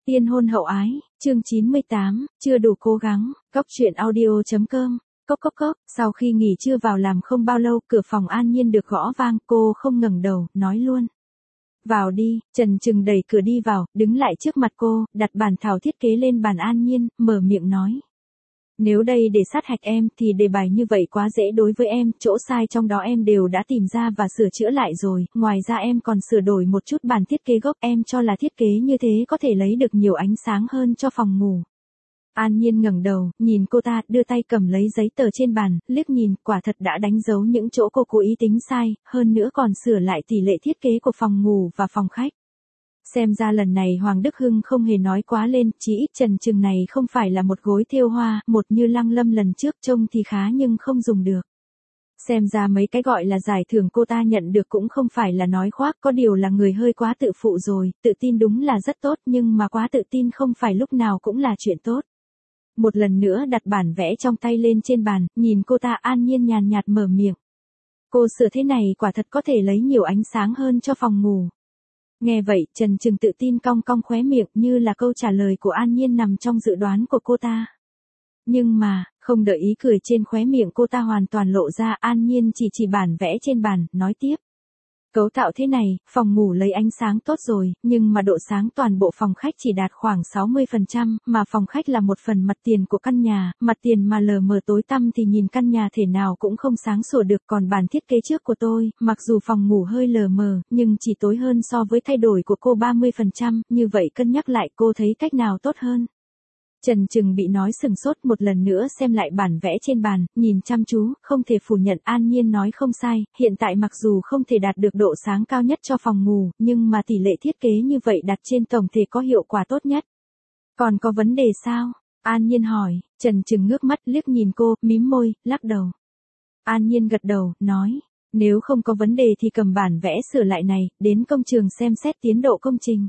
Tiên hôn hậu ái, chương 98, chưa đủ cố gắng, Cóc truyện audio.com. Cốc cốc cốc, sau khi nghỉ trưa vào làm không bao lâu, cửa phòng An Nhiên được gõ vang, cô không ngẩng đầu, nói luôn. Vào đi, Trần Trừng đẩy cửa đi vào, đứng lại trước mặt cô, đặt bản thảo thiết kế lên bàn An Nhiên, mở miệng nói. Nếu đây để sát hạch em thì đề bài như vậy quá dễ đối với em, chỗ sai trong đó em đều đã tìm ra và sửa chữa lại rồi, ngoài ra em còn sửa đổi một chút bản thiết kế gốc, em cho là thiết kế như thế có thể lấy được nhiều ánh sáng hơn cho phòng ngủ. An Nhiên ngẩng đầu, nhìn cô ta, đưa tay cầm lấy giấy tờ trên bàn, liếc nhìn, quả thật đã đánh dấu những chỗ cô cố ý tính sai, hơn nữa còn sửa lại tỷ lệ thiết kế của phòng ngủ và phòng khách. Xem ra lần này Hoàng Đức Hưng không hề nói quá lên, chỉ ít Trần Trừng này không phải là một gối thêu hoa, một như Lăng Lâm lần trước trông thì khá nhưng không dùng được. Xem ra mấy cái gọi là giải thưởng cô ta nhận được cũng không phải là nói khoác, có điều là người hơi quá tự phụ rồi, tự tin đúng là rất tốt nhưng mà quá tự tin không phải lúc nào cũng là chuyện tốt. Một lần nữa đặt bản vẽ trong tay lên trên bàn, nhìn cô ta An Nhiên nhàn nhạt mở miệng. Cô sửa thế này quả thật có thể lấy nhiều ánh sáng hơn cho phòng ngủ. Nghe vậy, Trần Trừng tự tin cong cong khóe miệng như là câu trả lời của An Nhiên nằm trong dự đoán của cô ta. Nhưng mà, không đợi ý cười trên khóe miệng cô ta hoàn toàn lộ ra, An Nhiên chỉ bản vẽ trên bàn, nói tiếp. Cấu tạo thế này, phòng ngủ lấy ánh sáng tốt rồi, nhưng mà độ sáng toàn bộ phòng khách chỉ đạt khoảng 60%, mà phòng khách là một phần mặt tiền của căn nhà, mặt tiền mà lờ mờ tối tăm thì nhìn căn nhà thể nào cũng không sáng sủa được, còn bản thiết kế trước của tôi, mặc dù phòng ngủ hơi lờ mờ, nhưng chỉ tối hơn so với thay đổi của cô 30%, như vậy cân nhắc lại cô thấy cách nào tốt hơn. Trần Trừng bị nói sừng sốt, một lần nữa xem lại bản vẽ trên bàn, nhìn chăm chú, không thể phủ nhận An Nhiên nói không sai, hiện tại mặc dù không thể đạt được độ sáng cao nhất cho phòng ngủ, nhưng mà tỷ lệ thiết kế như vậy đặt trên tổng thể có hiệu quả tốt nhất. Còn có vấn đề sao? An Nhiên hỏi, Trần Trừng ngước mắt liếc nhìn cô, mím môi, lắc đầu. An Nhiên gật đầu, nói, nếu không có vấn đề thì cầm bản vẽ sửa lại này, đến công trường xem xét tiến độ công trình.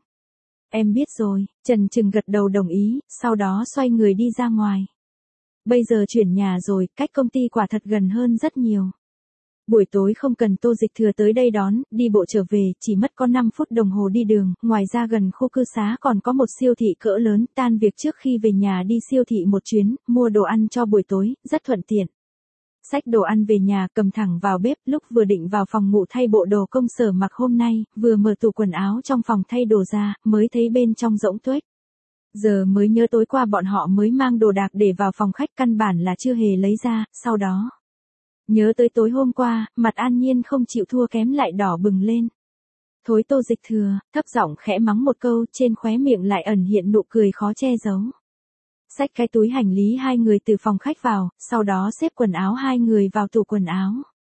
Em biết rồi, Trần Trừng gật đầu đồng ý, sau đó xoay người đi ra ngoài. Bây giờ chuyển nhà rồi, cách công ty quả thật gần hơn rất nhiều. Buổi tối không cần Tô Dịch Thừa tới đây đón, đi bộ trở về, chỉ mất có 5 phút đồng hồ đi đường, ngoài ra gần khu cư xá còn có một siêu thị cỡ lớn, tan việc trước khi về nhà đi siêu thị một chuyến, mua đồ ăn cho buổi tối, rất thuận tiện. Xách đồ ăn về nhà, cầm thẳng vào bếp, lúc vừa định vào phòng ngủ thay bộ đồ công sở mặc hôm nay, vừa mở tủ quần áo trong phòng thay đồ ra, mới thấy bên trong rỗng tuếch. Giờ mới nhớ tối qua bọn họ mới mang đồ đạc để vào phòng khách, căn bản là chưa hề lấy ra, sau đó. Nhớ tới tối hôm qua, mặt An Nhiên không chịu thua kém lại đỏ bừng lên. Thối Tô Dịch Thừa, thấp giọng khẽ mắng một câu, trên khóe miệng lại ẩn hiện nụ cười khó che giấu. Xách cái túi hành lý hai người từ phòng khách vào, sau đó xếp quần áo hai người vào tủ quần áo.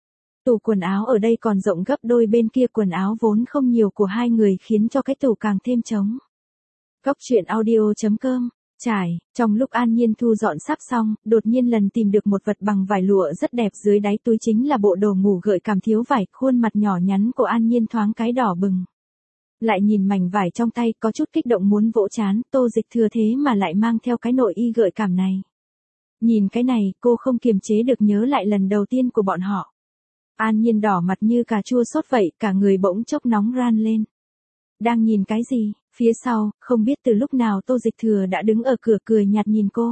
Tủ quần áo ở đây còn rộng gấp đôi bên kia quần áo vốn không nhiều của hai người khiến cho cái tủ càng thêm trống. Cóc truyện audio.com. Trải, trong lúc An Nhiên thu dọn sắp xong, đột nhiên lần tìm được một vật bằng vải lụa rất đẹp, dưới đáy túi chính là bộ đồ ngủ gợi cảm thiếu vải, khuôn mặt nhỏ nhắn của An Nhiên thoáng cái đỏ bừng. Lại nhìn mảnh vải trong tay, có chút kích động muốn vỗ trán, Tô Dịch Thừa thế mà lại mang theo cái nội y gợi cảm này. Nhìn cái này, cô không kiềm chế được nhớ lại lần đầu tiên của bọn họ. An Nhiên đỏ mặt như cà chua sốt vậy, cả người bỗng chốc nóng ran lên. Đang nhìn cái gì? Phía sau, không biết từ lúc nào Tô Dịch Thừa đã đứng ở cửa cười nhạt nhìn cô.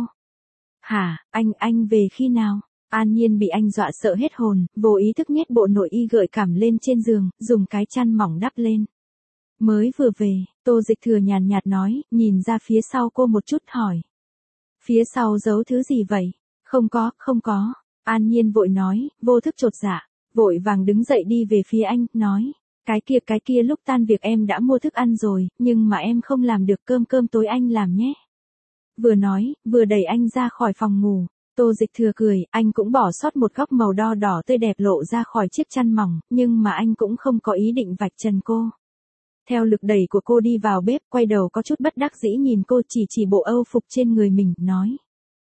Hả, anh về khi nào? An Nhiên bị anh dọa sợ hết hồn, vô ý thức nhét bộ nội y gợi cảm lên trên giường, dùng cái chăn mỏng đắp lên. Mới vừa về, Tô Dịch Thừa nhàn nhạt nói, nhìn ra phía sau cô một chút hỏi. Phía sau giấu thứ gì vậy? Không có. An Nhiên vội nói, vô thức chột dạ, vội vàng đứng dậy đi về phía anh, nói. Cái kia lúc tan việc em đã mua thức ăn rồi, nhưng mà em không làm được, cơm tối anh làm nhé. Vừa nói, vừa đẩy anh ra khỏi phòng ngủ. Tô Dịch Thừa cười, anh cũng bỏ sót một góc màu đỏ tươi đẹp lộ ra khỏi chiếc chăn mỏng, nhưng mà anh cũng không có ý định vạch trần cô. Theo lực đẩy của cô đi vào bếp, quay đầu có chút bất đắc dĩ nhìn cô, chỉ bộ âu phục trên người mình, nói.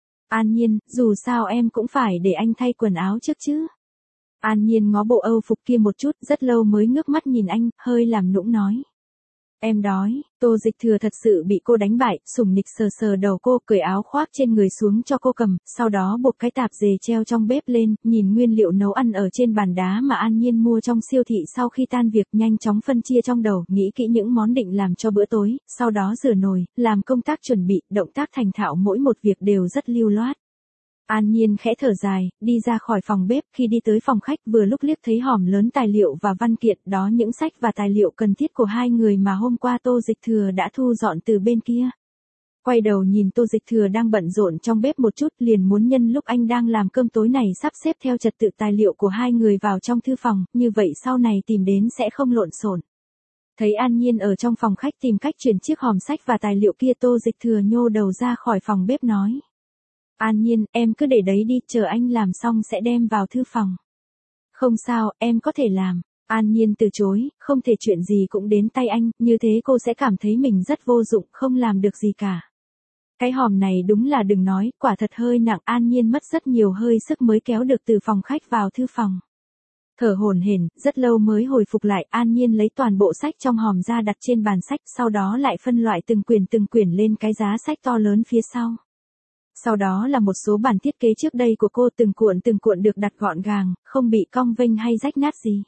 An Nhiên, dù sao em cũng phải để anh thay quần áo trước chứ. An Nhiên ngó bộ âu phục kia một chút, rất lâu mới ngước mắt nhìn anh, hơi làm nũng nói. Em đói. Tô Dịch Thừa thật sự bị cô đánh bại, sủng nịch sờ sờ đầu cô, cởi áo khoác trên người xuống cho cô cầm, sau đó buộc cái tạp dề treo trong bếp lên, nhìn nguyên liệu nấu ăn ở trên bàn đá mà An Nhiên mua trong siêu thị sau khi tan việc, nhanh chóng phân chia trong đầu, nghĩ kỹ những món định làm cho bữa tối, sau đó rửa nồi, làm công tác chuẩn bị, động tác thành thạo mỗi một việc đều rất lưu loát. An Nhiên khẽ thở dài, đi ra khỏi phòng bếp, khi đi tới phòng khách vừa lúc liếc thấy hòm lớn tài liệu và văn kiện, đó những sách và tài liệu cần thiết của hai người mà hôm qua Tô Dịch Thừa đã thu dọn từ bên kia. Quay đầu nhìn Tô Dịch Thừa đang bận rộn trong bếp một chút, liền muốn nhân lúc anh đang làm cơm tối này sắp xếp theo trật tự tài liệu của hai người vào trong thư phòng, như vậy sau này tìm đến sẽ không lộn xộn. Thấy An Nhiên ở trong phòng khách tìm cách chuyển chiếc hòm sách và tài liệu kia, Tô Dịch Thừa nhô đầu ra khỏi phòng bếp nói. An Nhiên, em cứ để đấy đi, chờ anh làm xong sẽ đem vào thư phòng. Không sao, em có thể làm. An Nhiên từ chối, không thể chuyện gì cũng đến tay anh, như thế cô sẽ cảm thấy mình rất vô dụng, không làm được gì cả. Cái hòm này đúng là đừng nói, quả thật hơi nặng, An Nhiên mất rất nhiều hơi sức mới kéo được từ phòng khách vào thư phòng. Thở hổn hển, rất lâu mới hồi phục lại, An Nhiên lấy toàn bộ sách trong hòm ra đặt trên bàn sách, sau đó lại phân loại từng quyển lên cái giá sách to lớn phía sau. Sau đó là một số bản thiết kế trước đây của cô, từng cuộn được đặt gọn gàng, không bị cong vênh hay rách nát gì.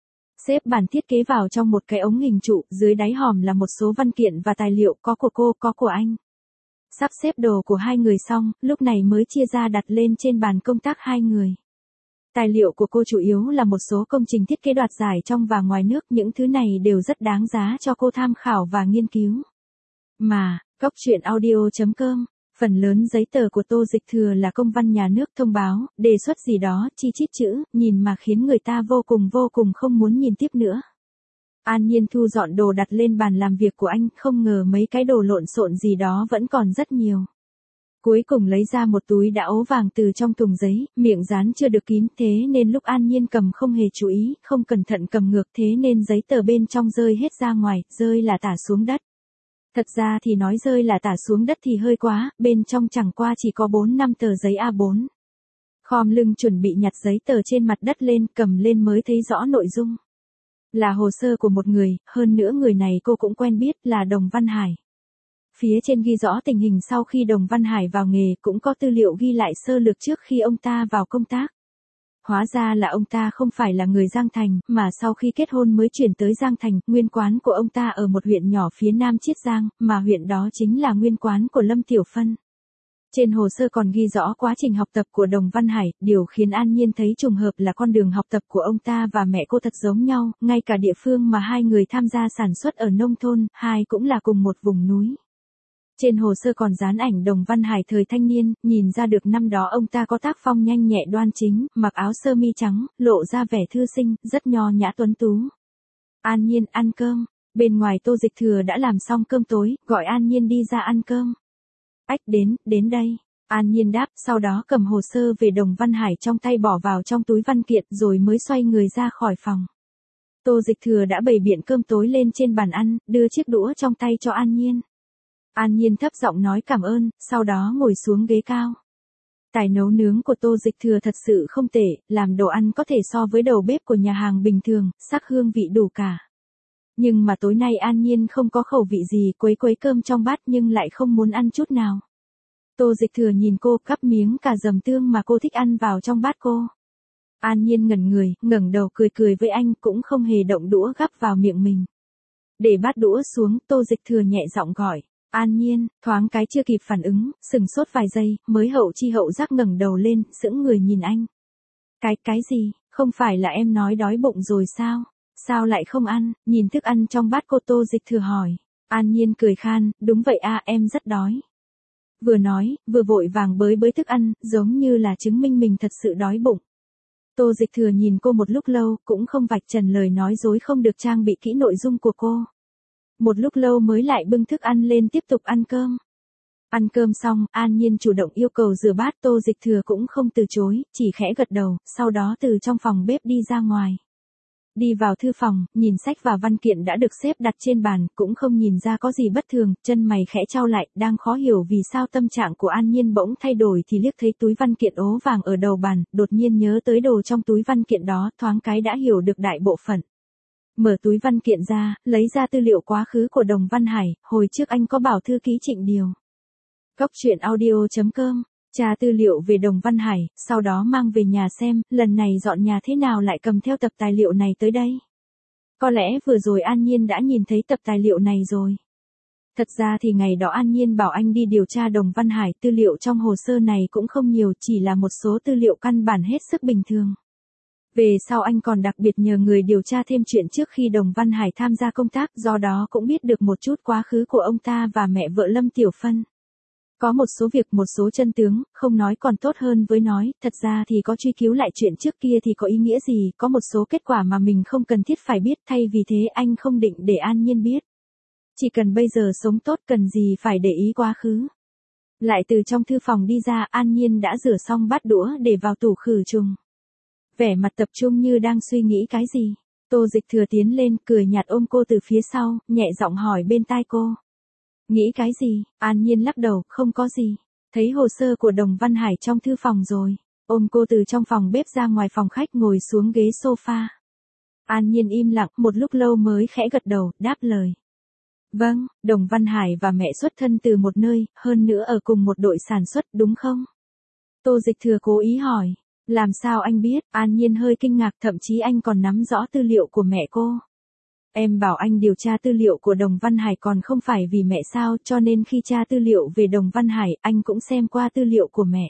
Xếp bản thiết kế vào trong một cái ống hình trụ, dưới đáy hòm là một số văn kiện và tài liệu, có của cô, có của anh. Sắp xếp đồ của hai người xong, lúc này mới chia ra đặt lên trên bàn công tác hai người. Tài liệu của cô chủ yếu là một số công trình thiết kế đoạt giải trong và ngoài nước, những thứ này đều rất đáng giá cho cô tham khảo và nghiên cứu. Mà, goctruyện.audio.com, phần lớn giấy tờ của Tô Dịch Thừa là công văn nhà nước, thông báo, đề xuất gì đó, chi chít chữ, nhìn mà khiến người ta vô cùng không muốn nhìn tiếp nữa. An Nhiên thu dọn đồ đặt lên bàn làm việc của anh, không ngờ mấy cái đồ lộn xộn gì đó vẫn còn rất nhiều. Cuối cùng lấy ra một túi đã ố vàng từ trong thùng giấy, miệng dán chưa được kín, thế nên lúc An Nhiên cầm không hề chú ý, không cẩn thận cầm ngược, thế nên giấy tờ bên trong rơi hết ra ngoài, rơi là tả xuống đất. Thật ra thì nói rơi là tả xuống đất thì hơi quá, bên trong chẳng qua chỉ có 4-5 tờ giấy A4. Khom lưng chuẩn bị nhặt giấy tờ trên mặt đất lên, cầm lên mới thấy rõ nội dung. Là hồ sơ của một người, hơn nữa người này cô cũng quen biết, là Đồng Văn Hải. Phía trên ghi rõ tình hình sau khi Đồng Văn Hải vào nghề, cũng có tư liệu ghi lại sơ lược trước khi ông ta vào công tác. Hóa ra là ông ta không phải là người Giang Thành, mà sau khi kết hôn mới chuyển tới Giang Thành, nguyên quán của ông ta ở một huyện nhỏ phía nam Chiết Giang, mà huyện đó chính là nguyên quán của Lâm Tiểu Phân. Trên hồ sơ còn ghi rõ quá trình học tập của Đồng Văn Hải, điều khiến An Nhiên thấy trùng hợp là con đường học tập của ông ta và mẹ cô thật giống nhau, ngay cả địa phương mà hai người tham gia sản xuất ở nông thôn, hai cũng là cùng một vùng núi. Trên hồ sơ còn dán ảnh Đồng Văn Hải thời thanh niên, nhìn ra được năm đó ông ta có tác phong nhanh nhẹ đoan chính, mặc áo sơ mi trắng, lộ ra vẻ thư sinh, rất nho nhã tuấn tú. An Nhiên ăn cơm, bên ngoài Tô Dịch Thừa đã làm xong cơm tối, gọi An Nhiên đi ra ăn cơm. Ách đến đây. An Nhiên đáp, sau đó cầm hồ sơ về Đồng Văn Hải trong tay bỏ vào trong túi văn kiện rồi mới xoay người ra khỏi phòng. Tô Dịch Thừa đã bày biện cơm tối lên trên bàn ăn, đưa chiếc đũa trong tay cho An Nhiên. An Nhiên thấp giọng nói cảm ơn, sau đó ngồi xuống ghế cao. Tài nấu nướng của Tô Dịch Thừa thật sự không tệ, làm đồ ăn có thể so với đầu bếp của nhà hàng bình thường, sắc hương vị đủ cả. Nhưng mà tối nay An Nhiên không có khẩu vị gì, quấy cơm trong bát nhưng lại không muốn ăn chút nào. Tô Dịch Thừa nhìn cô, cắp miếng cà dầm tương mà cô thích ăn vào trong bát cô. An Nhiên ngẩn người, ngẩng đầu cười với anh, cũng không hề động đũa gắp vào miệng mình. Để bát đũa xuống, Tô Dịch Thừa nhẹ giọng gọi. An Nhiên, thoáng cái chưa kịp phản ứng, sừng sốt vài giây, mới hậu chi hậu giác ngẩng đầu lên, sững người nhìn anh. Cái gì, không phải là em nói đói bụng rồi sao? Sao lại không ăn? Nhìn thức ăn trong bát cô, Tô Dịch Thừa hỏi. An Nhiên cười khan, đúng vậy à, em rất đói. Vừa nói, vừa vội vàng bới thức ăn, giống như là chứng minh mình thật sự đói bụng. Tô Dịch Thừa nhìn cô một lúc lâu, cũng không vạch trần lời nói dối không được trang bị kỹ nội dung của cô. Một lúc lâu mới lại bưng thức ăn lên tiếp tục ăn cơm. Ăn cơm xong, An Nhiên chủ động yêu cầu rửa bát, Tô Dịch Thừa cũng không từ chối, chỉ khẽ gật đầu, sau đó từ trong phòng bếp đi ra ngoài. Đi vào thư phòng, nhìn sách và văn kiện đã được xếp đặt trên bàn, cũng không nhìn ra có gì bất thường, chân mày khẽ chau lại, đang khó hiểu vì sao tâm trạng của An Nhiên bỗng thay đổi thì liếc thấy túi văn kiện ố vàng ở đầu bàn, đột nhiên nhớ tới đồ trong túi văn kiện đó, thoáng cái đã hiểu được đại bộ phận. Mở túi văn kiện ra, lấy ra tư liệu quá khứ của Đồng Văn Hải, hồi trước anh có bảo thư ký Trịnh điều. Cóc truyện audio.com, tra tư liệu về Đồng Văn Hải, sau đó mang về nhà xem, lần này dọn nhà thế nào lại cầm theo tập tài liệu này tới đây. Có lẽ vừa rồi An Nhiên đã nhìn thấy tập tài liệu này rồi. Thật ra thì ngày đó An Nhiên bảo anh đi điều tra Đồng Văn Hải, tư liệu trong hồ sơ này cũng không nhiều, chỉ là một số tư liệu căn bản hết sức bình thường. Về sau anh còn đặc biệt nhờ người điều tra thêm chuyện trước khi Đồng Văn Hải tham gia công tác, do đó cũng biết được một chút quá khứ của ông ta và mẹ vợ Lâm Tiểu Phân. Có một số việc, một số chân tướng, không nói còn tốt hơn với nói, thật ra thì có truy cứu lại chuyện trước kia thì có ý nghĩa gì, có một số kết quả mà mình không cần thiết phải biết, thay vì thế anh không định để An Nhiên biết. Chỉ cần bây giờ sống tốt, cần gì phải để ý quá khứ. Lại từ trong thư phòng đi ra, An Nhiên đã rửa xong bát đũa để vào tủ khử trùng. Vẻ mặt tập trung như đang suy nghĩ cái gì. Tô Dịch Thừa tiến lên, cười nhạt ôm cô từ phía sau, nhẹ giọng hỏi bên tai cô. Nghĩ cái gì? An Nhiên lắc đầu, không có gì. Thấy hồ sơ của Đồng Văn Hải trong thư phòng rồi. Ôm cô từ trong phòng bếp ra ngoài phòng khách, ngồi xuống ghế sofa. An Nhiên im lặng một lúc lâu mới khẽ gật đầu, đáp lời. Vâng, Đồng Văn Hải và mẹ xuất thân từ một nơi, hơn nữa ở cùng một đội sản xuất, đúng không? Tô Dịch Thừa cố ý hỏi. Làm sao anh biết? An Nhiên hơi kinh ngạc, thậm chí anh còn nắm rõ tư liệu của mẹ cô. Em bảo anh điều tra tư liệu của Đồng Văn Hải còn không phải vì mẹ sao, cho nên khi tra tư liệu về Đồng Văn Hải, anh cũng xem qua tư liệu của mẹ.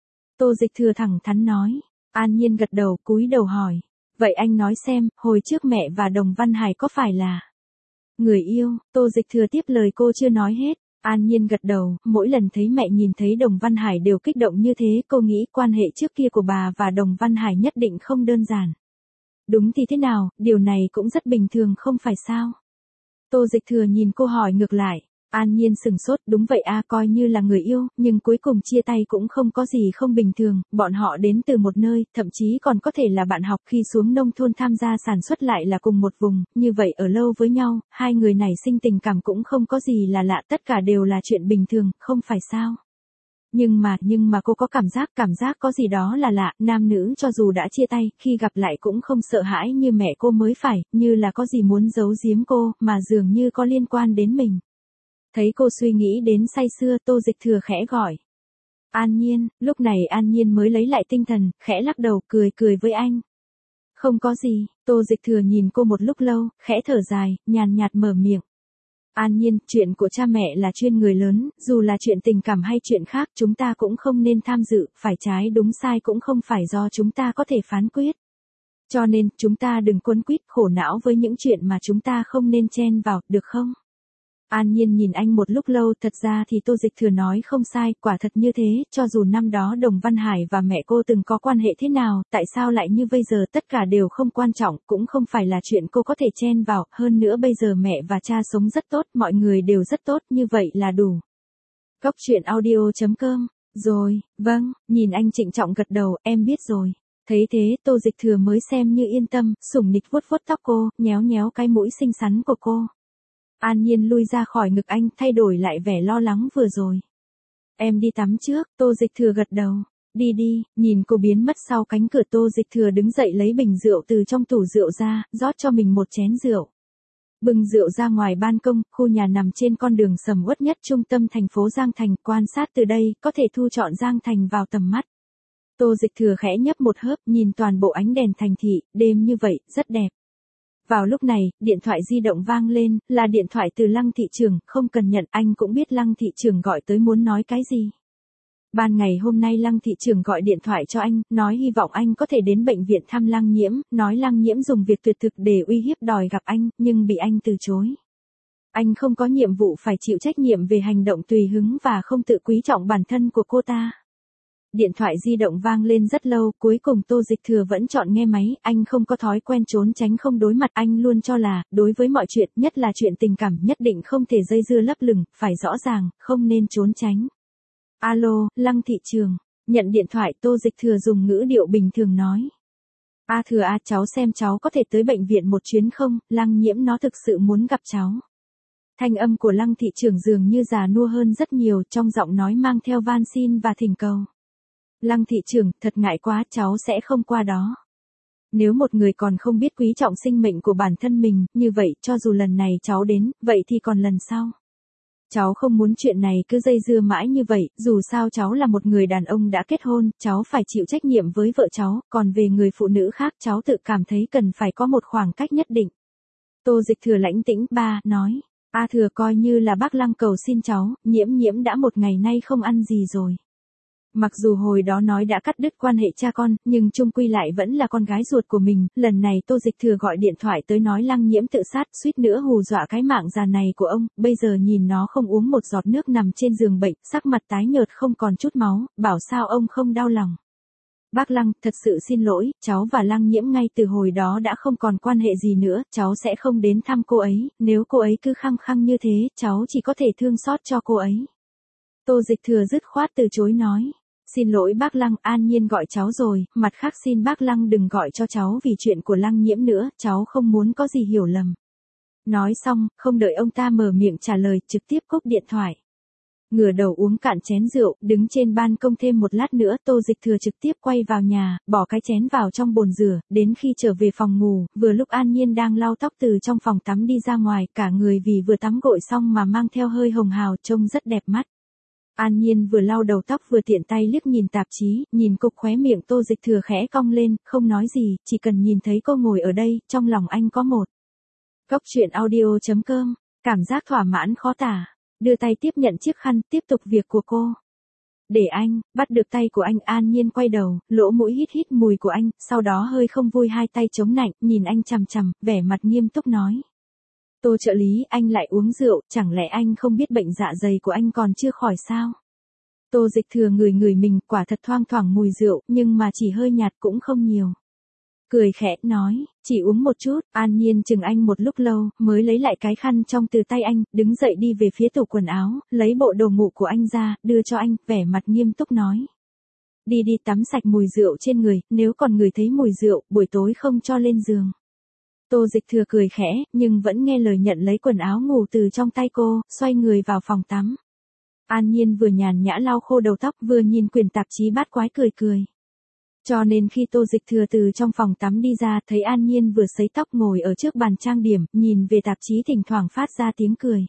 Tô Dịch Thừa thẳng thắn nói. An Nhiên gật đầu, cúi đầu hỏi. Vậy anh nói xem, hồi trước mẹ và Đồng Văn Hải có phải là người yêu? Tô Dịch Thừa tiếp lời cô chưa nói hết. An Nhiên gật đầu, mỗi lần thấy mẹ nhìn thấy Đồng Văn Hải đều kích động như thế, cô nghĩ quan hệ trước kia của bà và Đồng Văn Hải nhất định không đơn giản. Đúng thì thế nào, điều này cũng rất bình thường không phải sao? Tô Dịch Thừa nhìn cô hỏi ngược lại. An Nhiên sửng sốt, đúng vậy à, coi như là người yêu, nhưng cuối cùng chia tay cũng không có gì không bình thường, bọn họ đến từ một nơi, thậm chí còn có thể là bạn học, khi xuống nông thôn tham gia sản xuất lại là cùng một vùng, như vậy ở lâu với nhau, hai người này sinh tình cảm cũng không có gì là lạ, tất cả đều là chuyện bình thường, không phải sao? Nhưng mà cô có cảm giác có gì đó là lạ, nam nữ cho dù đã chia tay, khi gặp lại cũng không sợ hãi như mẹ cô mới phải, như là có gì muốn giấu giếm cô, mà dường như có liên quan đến mình. Thấy cô suy nghĩ đến say sưa, Tô Dịch Thừa khẽ gọi. An Nhiên, lúc này An Nhiên mới lấy lại tinh thần, khẽ lắc đầu, cười với anh. Không có gì, Tô Dịch Thừa nhìn cô một lúc lâu, khẽ thở dài, nhàn nhạt mở miệng. An Nhiên, chuyện của cha mẹ là chuyên người lớn, dù là chuyện tình cảm hay chuyện khác chúng ta cũng không nên tham dự, phải trái đúng sai cũng không phải do chúng ta có thể phán quyết. Cho nên, chúng ta đừng quấn quýt khổ não với những chuyện mà chúng ta không nên chen vào, được không? An Nhiên nhìn anh một lúc lâu, thật ra thì Tô Dịch Thừa nói không sai, quả thật như thế, cho dù năm đó Đồng Văn Hải và mẹ cô từng có quan hệ thế nào, tại sao lại như bây giờ, tất cả đều không quan trọng, cũng không phải là chuyện cô có thể chen vào, hơn nữa bây giờ mẹ và cha sống rất tốt, mọi người đều rất tốt, như vậy là đủ. Cóc truyện audio.com, rồi, vâng, nhìn anh trịnh trọng gật đầu, em biết rồi. Thấy thế, Tô Dịch Thừa mới xem như yên tâm, sủng nịch vuốt vuốt tóc cô, nhéo nhéo cái mũi xinh xắn của cô. An Nhiên lui ra khỏi ngực anh, thay đổi lại vẻ lo lắng vừa rồi. Em đi tắm trước, Tô Dịch Thừa gật đầu. Đi đi, nhìn cô biến mất sau cánh cửa, Tô Dịch Thừa đứng dậy lấy bình rượu từ trong tủ rượu ra, rót cho mình một chén rượu. Bưng rượu ra ngoài ban công, khu nhà nằm trên con đường sầm uất nhất trung tâm thành phố Giang Thành, quan sát từ đây, có thể thu trọn Giang Thành vào tầm mắt. Tô Dịch Thừa khẽ nhấp một hớp, nhìn toàn bộ ánh đèn thành thị, đêm như vậy, rất đẹp. Vào lúc này, điện thoại di động vang lên, là điện thoại từ Lăng thị trưởng, không cần nhận, anh cũng biết Lăng thị trưởng gọi tới muốn nói cái gì. Ban ngày hôm nay Lăng thị trưởng gọi điện thoại cho anh, nói hy vọng anh có thể đến bệnh viện thăm Lăng Nhiễm, nói Lăng Nhiễm dùng việc tuyệt thực để uy hiếp đòi gặp anh, nhưng bị anh từ chối. Anh không có nhiệm vụ phải chịu trách nhiệm về hành động tùy hứng và không tự quý trọng bản thân của cô ta. Điện thoại di động vang lên rất lâu, cuối cùng Tô Dịch Thừa vẫn chọn nghe máy, anh không có thói quen trốn tránh không đối mặt, anh luôn cho là, đối với mọi chuyện, nhất là chuyện tình cảm, nhất định không thể dây dưa lấp lửng, phải rõ ràng, không nên trốn tránh. Alo, Lăng thị trường, nhận điện thoại, Tô Dịch Thừa dùng ngữ điệu bình thường nói. A Thừa à, cháu xem cháu có thể tới bệnh viện một chuyến không, Lăng Nhiễm nó thực sự muốn gặp cháu. Thanh âm của Lăng thị trưởng dường như già nua hơn rất nhiều, trong giọng nói mang theo van xin và thỉnh cầu. Lăng thị trưởng, thật ngại quá, cháu sẽ không qua đó. Nếu một người còn không biết quý trọng sinh mệnh của bản thân mình, như vậy, cho dù lần này cháu đến, vậy thì còn lần sau. Cháu không muốn chuyện này cứ dây dưa mãi như vậy, dù sao cháu là một người đàn ông đã kết hôn, cháu phải chịu trách nhiệm với vợ cháu, còn về người phụ nữ khác cháu tự cảm thấy cần phải có một khoảng cách nhất định. Tô Dịch Thừa lãnh tĩnh nói. A Thừa coi như là bác Lăng cầu xin cháu, nhiễm đã một ngày nay không ăn gì rồi. Mặc dù hồi đó nói đã cắt đứt quan hệ cha con, nhưng chung quy lại vẫn là con gái ruột của mình, lần này Tô Dịch Thừa gọi điện thoại tới nói Lăng Nhiễm tự sát, suýt nữa hù dọa cái mạng già này của ông, bây giờ nhìn nó không uống một giọt nước nằm trên giường bệnh, sắc mặt tái nhợt không còn chút máu, bảo sao ông không đau lòng. Bác Lăng, thật sự xin lỗi, cháu và Lăng Nhiễm ngay từ hồi đó đã không còn quan hệ gì nữa, cháu sẽ không đến thăm cô ấy, nếu cô ấy cứ khăng khăng như thế, cháu chỉ có thể thương xót cho cô ấy. Tô Dịch Thừa dứt khoát từ chối nói. Xin lỗi bác Lăng, An Nhiên gọi cháu rồi, mặt khác xin bác Lăng đừng gọi cho cháu vì chuyện của Lăng Nhiễm nữa, cháu không muốn có gì hiểu lầm. Nói xong, không đợi ông ta mở miệng trả lời, trực tiếp cúp điện thoại. Ngửa đầu uống cạn chén rượu, đứng trên ban công thêm một lát nữa, Tô Dịch Thừa trực tiếp quay vào nhà, bỏ cái chén vào trong bồn rửa, đến khi trở về phòng ngủ, vừa lúc An Nhiên đang lau tóc từ trong phòng tắm đi ra ngoài, cả người vì vừa tắm gội xong mà mang theo hơi hồng hào, trông rất đẹp mắt. An Nhiên vừa lau đầu tóc vừa tiện tay liếc nhìn tạp chí, nhìn cục khóe miệng Tô Dịch Thừa khẽ cong lên, không nói gì, chỉ cần nhìn thấy cô ngồi ở đây, trong lòng anh có một. Góc truyện audio.com, cảm giác thỏa mãn khó tả, đưa tay tiếp nhận chiếc khăn, tiếp tục việc của cô. Để anh, bắt được tay của anh, An Nhiên quay đầu, lỗ mũi hít mùi của anh, sau đó hơi không vui hai tay chống nạnh, nhìn anh chằm chằm, vẻ mặt nghiêm túc nói. Tô trợ lý, anh lại uống rượu, chẳng lẽ anh không biết bệnh dạ dày của anh còn chưa khỏi sao? Tô Dịch Thừa ngửi mình, quả thật thoang thoảng mùi rượu, nhưng mà chỉ hơi nhạt cũng không nhiều. Cười khẽ, nói, chỉ uống một chút, An Nhiên chừng anh một lúc lâu, mới lấy lại cái khăn trong từ tay anh, đứng dậy đi về phía tủ quần áo, lấy bộ đồ ngủ của anh ra, đưa cho anh, vẻ mặt nghiêm túc nói. Đi tắm sạch mùi rượu trên người, nếu còn người thấy mùi rượu, buổi tối không cho lên giường. Tô Dịch Thừa cười khẽ, nhưng vẫn nghe lời nhận lấy quần áo ngủ từ trong tay cô, xoay người vào phòng tắm. An Nhiên vừa nhàn nhã lau khô đầu tóc vừa nhìn quyển tạp chí bát quái cười. Cho nên khi Tô Dịch Thừa từ trong phòng tắm đi ra thấy An Nhiên vừa sấy tóc ngồi ở trước bàn trang điểm, nhìn về tạp chí thỉnh thoảng phát ra tiếng cười.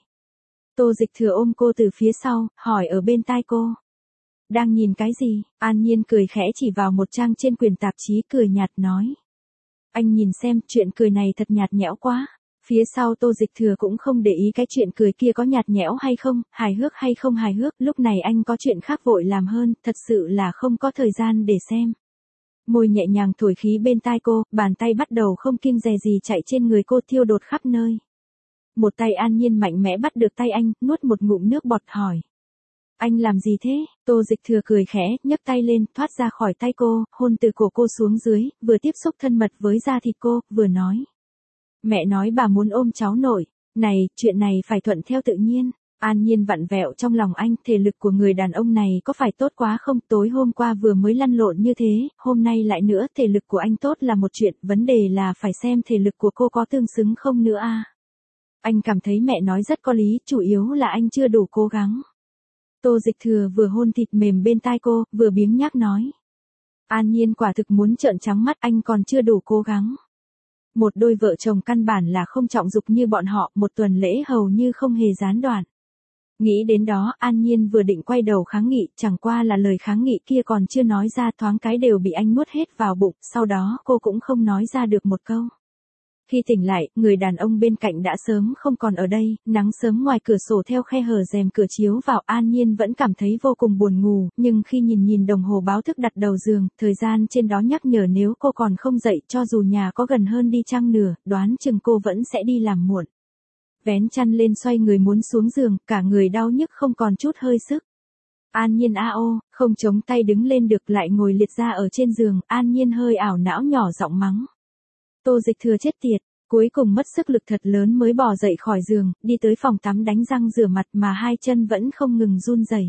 Tô Dịch Thừa ôm cô từ phía sau, hỏi ở bên tai cô. Đang nhìn cái gì? An Nhiên cười khẽ chỉ vào một trang trên quyển tạp chí cười nhạt nói. Anh nhìn xem, chuyện cười này thật nhạt nhẽo quá. Phía sau Tô Dịch Thừa cũng không để ý cái chuyện cười kia có nhạt nhẽo hay không, hài hước hay không hài hước, lúc này anh có chuyện khác vội làm hơn, thật sự là không có thời gian để xem. Môi nhẹ nhàng thổi khí bên tai cô, bàn tay bắt đầu không kiêng dè gì chạy trên người cô thiêu đốt khắp nơi. Một tay An Nhiên mạnh mẽ bắt được tay anh, nuốt một ngụm nước bọt hỏi. Anh làm gì thế? Tô Dịch Thừa cười khẽ, nhấc tay lên, thoát ra khỏi tay cô, hôn từ cổ cô xuống dưới, vừa tiếp xúc thân mật với da thịt cô, vừa nói. Mẹ nói bà muốn ôm cháu nội. Này, chuyện này phải thuận theo tự nhiên. An Nhiên vặn vẹo trong lòng anh, thể lực của người đàn ông này có phải tốt quá không? Tối hôm qua vừa mới lăn lộn như thế, hôm nay lại nữa, thể lực của anh tốt là một chuyện, vấn đề là phải xem thể lực của cô có tương xứng không nữa à. Anh cảm thấy mẹ nói rất có lý, chủ yếu là anh chưa đủ cố gắng. Tô Dịch Thừa vừa hôn thịt mềm bên tai cô, vừa biếng nhác nói. An Nhiên quả thực muốn trợn trắng mắt, anh còn chưa đủ cố gắng. Một đôi vợ chồng căn bản là không trọng dục như bọn họ, một tuần lễ hầu như không hề gián đoạn. Nghĩ đến đó, An Nhiên vừa định quay đầu kháng nghị, chẳng qua là lời kháng nghị kia còn chưa nói ra thoáng cái đều bị anh nuốt hết vào bụng, sau đó cô cũng không nói ra được một câu. Khi tỉnh lại, người đàn ông bên cạnh đã sớm không còn ở đây, nắng sớm ngoài cửa sổ theo khe hở rèm cửa chiếu vào, An Nhiên vẫn cảm thấy vô cùng buồn ngủ, nhưng khi nhìn đồng hồ báo thức đặt đầu giường, thời gian trên đó nhắc nhở nếu cô còn không dậy, cho dù nhà có gần hơn đi chăng nữa, đoán chừng cô vẫn sẽ đi làm muộn. Vén chăn lên xoay người muốn xuống giường, cả người đau nhức không còn chút hơi sức. An Nhiên không chống tay đứng lên được, lại ngồi liệt ra ở trên giường, An Nhiên hơi ảo não nhỏ giọng mắng. Tô Dịch Thừa chết tiệt, cuối cùng mất sức lực thật lớn mới bò dậy khỏi giường, đi tới phòng tắm đánh răng rửa mặt mà hai chân vẫn không ngừng run rẩy.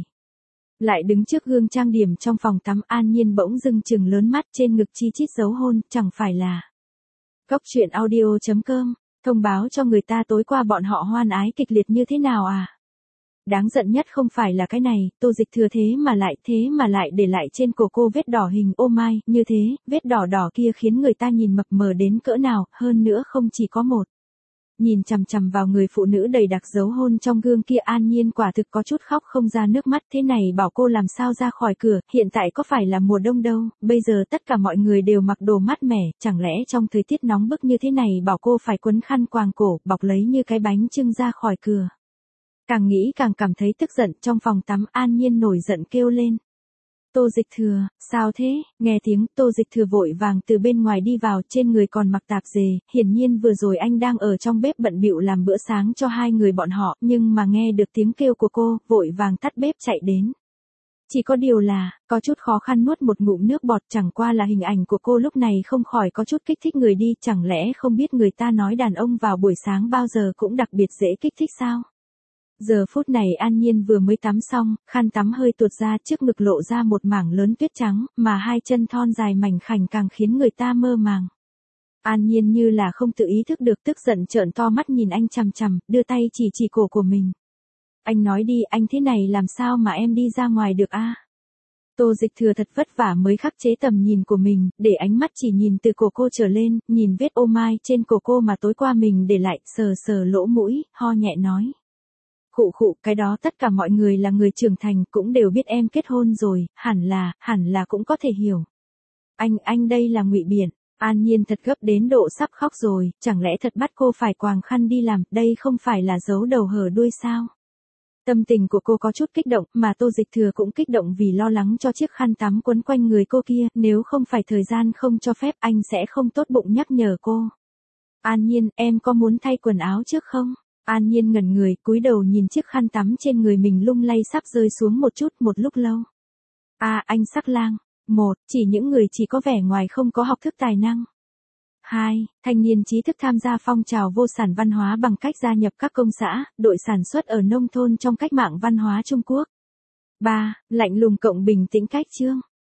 Lại đứng trước gương trang điểm trong phòng tắm, An Nhiên bỗng dưng chừng lớn mắt, trên ngực chi chít dấu hôn, chẳng phải là. Góc truyện audio.com, thông báo cho người ta tối qua bọn họ hoan ái kịch liệt như thế nào à? Đáng giận nhất không phải là cái này, Tô Dịch Thừa thế mà lại để lại trên cổ cô vết đỏ hình ô mai, như thế, vết đỏ đỏ kia khiến người ta nhìn mập mờ đến cỡ nào, hơn nữa không chỉ có một. Nhìn chằm chằm vào người phụ nữ đầy đặc dấu hôn trong gương kia, An Nhiên quả thực có chút khóc không ra nước mắt. Thế này bảo cô làm sao ra khỏi cửa, hiện tại có phải là mùa đông đâu, bây giờ tất cả mọi người đều mặc đồ mát mẻ, chẳng lẽ trong thời tiết nóng bức như thế này bảo cô phải quấn khăn quàng cổ, bọc lấy như cái bánh chưng ra khỏi cửa. Càng nghĩ càng cảm thấy tức giận, trong phòng tắm An Nhiên nổi giận kêu lên. Tô Dịch Thừa, sao thế? Nghe tiếng Tô Dịch Thừa vội vàng từ bên ngoài đi vào, trên người còn mặc tạp dề, hiển nhiên vừa rồi anh đang ở trong bếp bận bịu làm bữa sáng cho hai người bọn họ, nhưng mà nghe được tiếng kêu của cô, vội vàng tắt bếp chạy đến. Chỉ có điều là, có chút khó khăn nuốt một ngụm nước bọt, chẳng qua là hình ảnh của cô lúc này không khỏi có chút kích thích người đi, chẳng lẽ không biết người ta nói đàn ông vào buổi sáng bao giờ cũng đặc biệt dễ kích thích sao? Giờ phút này An Nhiên vừa mới tắm xong, khăn tắm hơi tuột ra, trước ngực lộ ra một mảng lớn tuyết trắng, mà hai chân thon dài mảnh khảnh càng khiến người ta mơ màng. An Nhiên như là không tự ý thức được, tức giận trợn to mắt nhìn anh chằm chằm, đưa tay chỉ cổ của mình. Anh nói đi, anh thế này làm sao mà em đi ra ngoài được a? Tô Dịch Thừa thật vất vả mới khắc chế tầm nhìn của mình, để ánh mắt chỉ nhìn từ cổ cô trở lên, nhìn vết ô mai trên cổ cô mà tối qua mình để lại, sờ lỗ mũi, ho nhẹ nói. Khụ, cái đó tất cả mọi người là người trưởng thành cũng đều biết em kết hôn rồi, hẳn là cũng có thể hiểu. Anh đây là ngụy biện. An Nhiên thật gấp đến độ sắp khóc rồi, chẳng lẽ thật bắt cô phải quàng khăn đi làm, đây không phải là giấu đầu hở đuôi sao? Tâm tình của cô có chút kích động, mà Tô Dịch Thừa cũng kích động vì lo lắng cho chiếc khăn tắm quấn quanh người cô kia, nếu không phải thời gian không cho phép anh sẽ không tốt bụng nhắc nhở cô. An Nhiên, em có muốn thay quần áo trước không? An Nhiên ngẩn người, cúi đầu nhìn chiếc khăn tắm trên người mình lung lay sắp rơi xuống một chút, một lúc lâu. Anh sắc lang. 1. Chỉ những người chỉ có vẻ ngoài không có học thức tài năng. 2. Thanh niên trí thức tham gia phong trào vô sản văn hóa bằng cách gia nhập các công xã, đội sản xuất ở nông thôn trong cách mạng văn hóa Trung Quốc. 3. Lạnh lùng cộng bình tĩnh cách chương.